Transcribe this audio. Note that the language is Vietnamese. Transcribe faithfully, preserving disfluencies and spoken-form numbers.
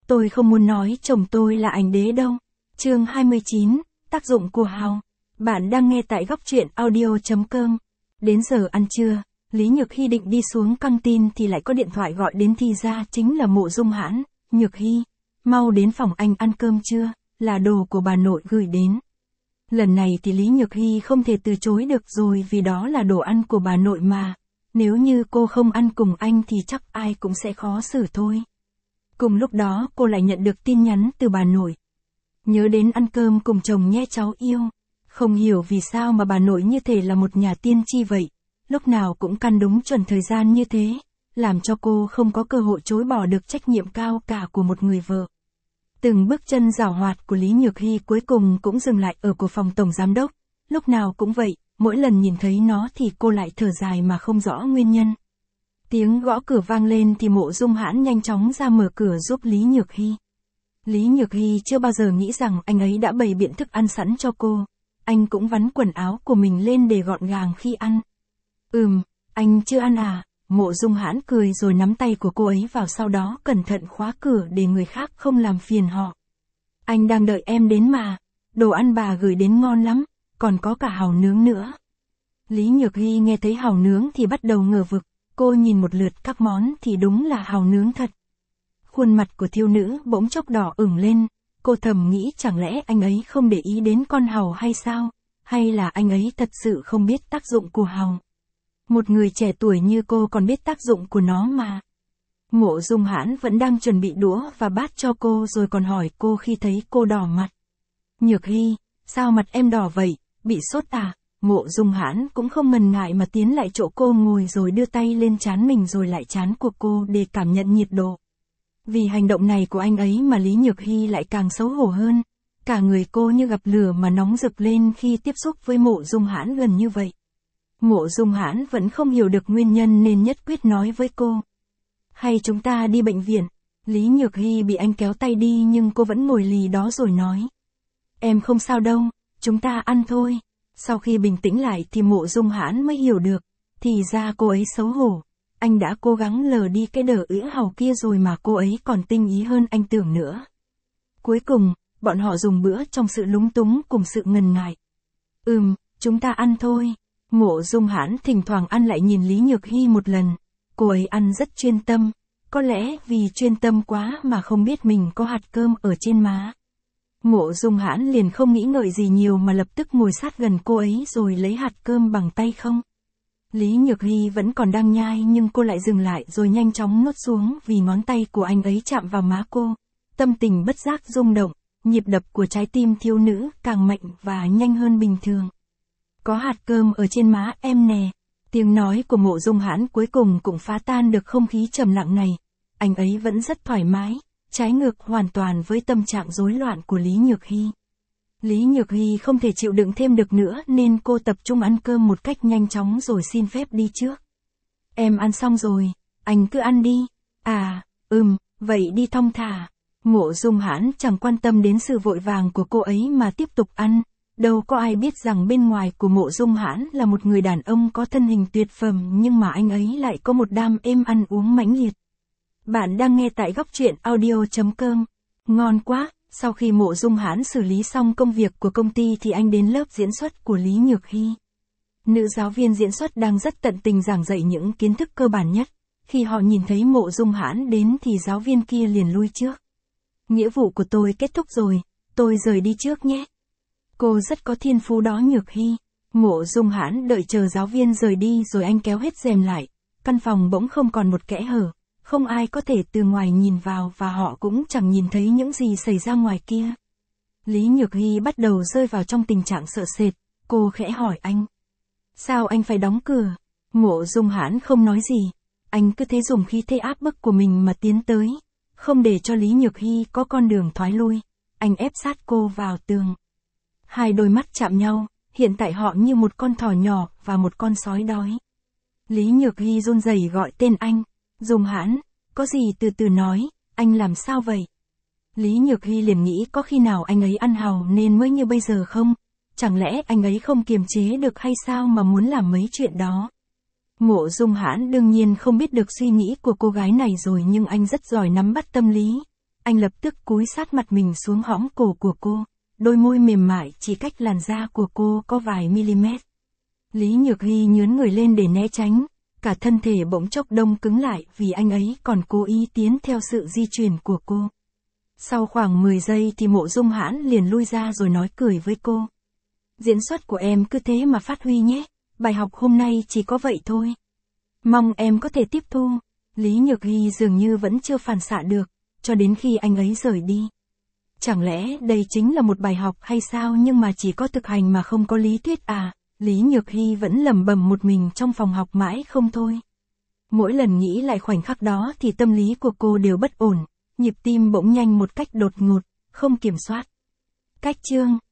Tôi không muốn nói chồng tôi là ảnh đế đâu. Chương hai mươi chín, tác dụng của hào. Bạn đang nghe tại góc truyện audio.com. Đến giờ ăn trưa, Lý Nhược Hy định đi xuống căng tin thì lại có điện thoại gọi đến, thì ra chính là Mộ Dung Hãn. Nhược Hy, mau đến phòng anh ăn cơm trưa, là đồ của bà nội gửi đến. Lần này thì Lý Nhược Hy không thể từ chối được rồi, vì đó là đồ ăn của bà nội mà. Nếu như cô không ăn cùng anh thì chắc ai cũng sẽ khó xử thôi. Cùng lúc đó cô lại nhận được tin nhắn từ bà nội. Nhớ đến ăn cơm cùng chồng nhé cháu yêu. Không hiểu vì sao mà bà nội như thể là một nhà tiên tri vậy. Lúc nào cũng căn đúng chuẩn thời gian như thế, làm cho cô không có cơ hội chối bỏ được trách nhiệm cao cả của một người vợ. Từng bước chân giảo hoạt của Lý Nhược Hy cuối cùng cũng dừng lại ở của phòng tổng giám đốc. Lúc nào cũng vậy, mỗi lần nhìn thấy nó thì cô lại thở dài mà không rõ nguyên nhân. Tiếng gõ cửa vang lên thì Mộ Dung Hãn nhanh chóng ra mở cửa giúp Lý Nhược Hy. Lý Nhược Hy chưa bao giờ nghĩ rằng anh ấy đã bày biện thức ăn sẵn cho cô. Anh cũng vắn quần áo của mình lên để gọn gàng khi ăn. Ừm, anh chưa ăn à? Mộ Dung Hãn cười rồi nắm tay của cô ấy vào, sau đó cẩn thận khóa cửa để người khác không làm phiền họ. Anh đang đợi em đến mà, đồ ăn bà gửi đến ngon lắm, còn có cả hàu nướng nữa. Lý Nhược Hy nghe thấy hàu nướng thì bắt đầu ngờ vực, cô nhìn một lượt các món thì đúng là hàu nướng thật. Khuôn mặt của thiếu nữ bỗng chốc đỏ ửng lên, cô thầm nghĩ chẳng lẽ anh ấy không để ý đến con hàu hay sao, hay là anh ấy thật sự không biết tác dụng của hàu. Một người trẻ tuổi như cô còn biết tác dụng của nó mà. Mộ Dung Hãn vẫn đang chuẩn bị đũa và bát cho cô rồi còn hỏi cô khi thấy cô đỏ mặt. Nhược Hy, sao mặt em đỏ vậy, bị sốt à? Mộ Dung Hãn cũng không ngần ngại mà tiến lại chỗ cô ngồi rồi đưa tay lên trán mình rồi lại trán của cô để cảm nhận nhiệt độ. Vì hành động này của anh ấy mà Lý Nhược Hy lại càng xấu hổ hơn. Cả người cô như gặp lửa mà nóng rực lên khi tiếp xúc với Mộ Dung Hãn gần như vậy. Mộ Dung Hãn vẫn không hiểu được nguyên nhân nên nhất quyết nói với cô. Hay chúng ta đi bệnh viện? Lý Nhược Hy bị anh kéo tay đi nhưng cô vẫn ngồi lì đó rồi nói. Em không sao đâu, chúng ta ăn thôi. Sau khi bình tĩnh lại thì Mộ Dung Hãn mới hiểu được, thì ra cô ấy xấu hổ. Anh đã cố gắng lờ đi cái đờ ứ hàu kia rồi mà cô ấy còn tinh ý hơn anh tưởng nữa. Cuối cùng, bọn họ dùng bữa trong sự lúng túng cùng sự ngần ngại. Ừm, chúng ta ăn thôi. Mộ Dung Hãn thỉnh thoảng ăn lại nhìn Lý Nhược Hy một lần. Cô ấy ăn rất chuyên tâm, có lẽ vì chuyên tâm quá mà không biết mình có hạt cơm ở trên má. Mộ Dung Hãn liền không nghĩ ngợi gì nhiều mà lập tức ngồi sát gần cô ấy rồi lấy hạt cơm bằng tay không. Lý Nhược Hy vẫn còn đang nhai nhưng cô lại dừng lại rồi nhanh chóng nuốt xuống vì ngón tay của anh ấy chạm vào má cô. Tâm tình bất giác rung động, nhịp đập của trái tim thiếu nữ càng mạnh và nhanh hơn bình thường. Có hạt cơm ở trên má em nè. Tiếng nói của Mộ Dung Hãn cuối cùng cũng phá tan được không khí trầm lặng này. Anh ấy vẫn rất thoải mái, trái ngược hoàn toàn với tâm trạng rối loạn của Lý Nhược Hy. Lý Nhược Hy không thể chịu đựng thêm được nữa nên cô tập trung ăn cơm một cách nhanh chóng rồi xin phép đi trước. Em ăn xong rồi, anh cứ ăn đi. À, ừm, vậy đi thong thả. Mộ Dung Hãn chẳng quan tâm đến sự vội vàng của cô ấy mà tiếp tục ăn. Đâu có ai biết rằng bên ngoài của Mộ Dung Hãn là một người đàn ông có thân hình tuyệt phẩm nhưng mà anh ấy lại có một đam êm ăn uống mãnh liệt. Bạn đang nghe tại góc truyện audio.com. Ngon quá, sau khi Mộ Dung Hãn xử lý xong công việc của công ty thì anh đến lớp diễn xuất của Lý Nhược Hy. Nữ giáo viên diễn xuất đang rất tận tình giảng dạy những kiến thức cơ bản nhất. Khi họ nhìn thấy Mộ Dung Hãn đến thì giáo viên kia liền lui trước. Nghĩa vụ của tôi kết thúc rồi, tôi rời đi trước nhé. Cô rất có thiên phú đó Nhược Hy. Mộ Dung Hãn đợi chờ giáo viên rời đi rồi anh kéo hết rèm lại. Căn phòng bỗng không còn một kẽ hở. Không ai có thể từ ngoài nhìn vào và họ cũng chẳng nhìn thấy những gì xảy ra ngoài kia. Lý Nhược Hy bắt đầu rơi vào trong tình trạng sợ sệt. Cô khẽ hỏi anh. Sao anh phải đóng cửa? Mộ Dung Hãn không nói gì. Anh cứ thế dùng khí thế áp bức của mình mà tiến tới. Không để cho Lý Nhược Hy có con đường thoái lui. Anh ép sát cô vào tường. Hai đôi mắt chạm nhau, hiện tại họ như một con thỏ nhỏ và một con sói đói. Lý Nhược Hy run rẩy gọi tên anh. Dung Hãn, có gì từ từ nói, anh làm sao vậy? Lý Nhược Hy liền nghĩ có khi nào anh ấy ăn hàu nên mới như bây giờ không? Chẳng lẽ anh ấy không kiềm chế được hay sao mà muốn làm mấy chuyện đó? Mộ Dung Hãn đương nhiên không biết được suy nghĩ của cô gái này rồi nhưng anh rất giỏi nắm bắt tâm lý. Anh lập tức cúi sát mặt mình xuống hõm cổ của cô, đôi môi mềm mại chỉ cách làn da của cô có vài mm. Lý Nhược Hy nhướn người lên để né tránh, cả thân thể bỗng chốc đông cứng lại vì anh ấy còn cố ý tiến theo sự di chuyển của cô. Sau khoảng mười giây thì Mộ Dung Hãn liền lui ra rồi nói cười với cô. Diễn xuất của em cứ thế mà phát huy nhé, bài học hôm nay chỉ có vậy thôi. Mong em có thể tiếp thu. Lý Nhược Hy dường như vẫn chưa phản xạ được, cho đến khi anh ấy rời đi. Chẳng lẽ đây chính là một bài học hay sao, nhưng mà chỉ có thực hành mà không có lý thuyết à? Lý Nhược Hy vẫn lẩm bẩm một mình trong phòng học mãi không thôi. Mỗi lần nghĩ lại khoảnh khắc đó thì tâm lý của cô đều bất ổn, nhịp tim bỗng nhanh một cách đột ngột, không kiểm soát. Cách chương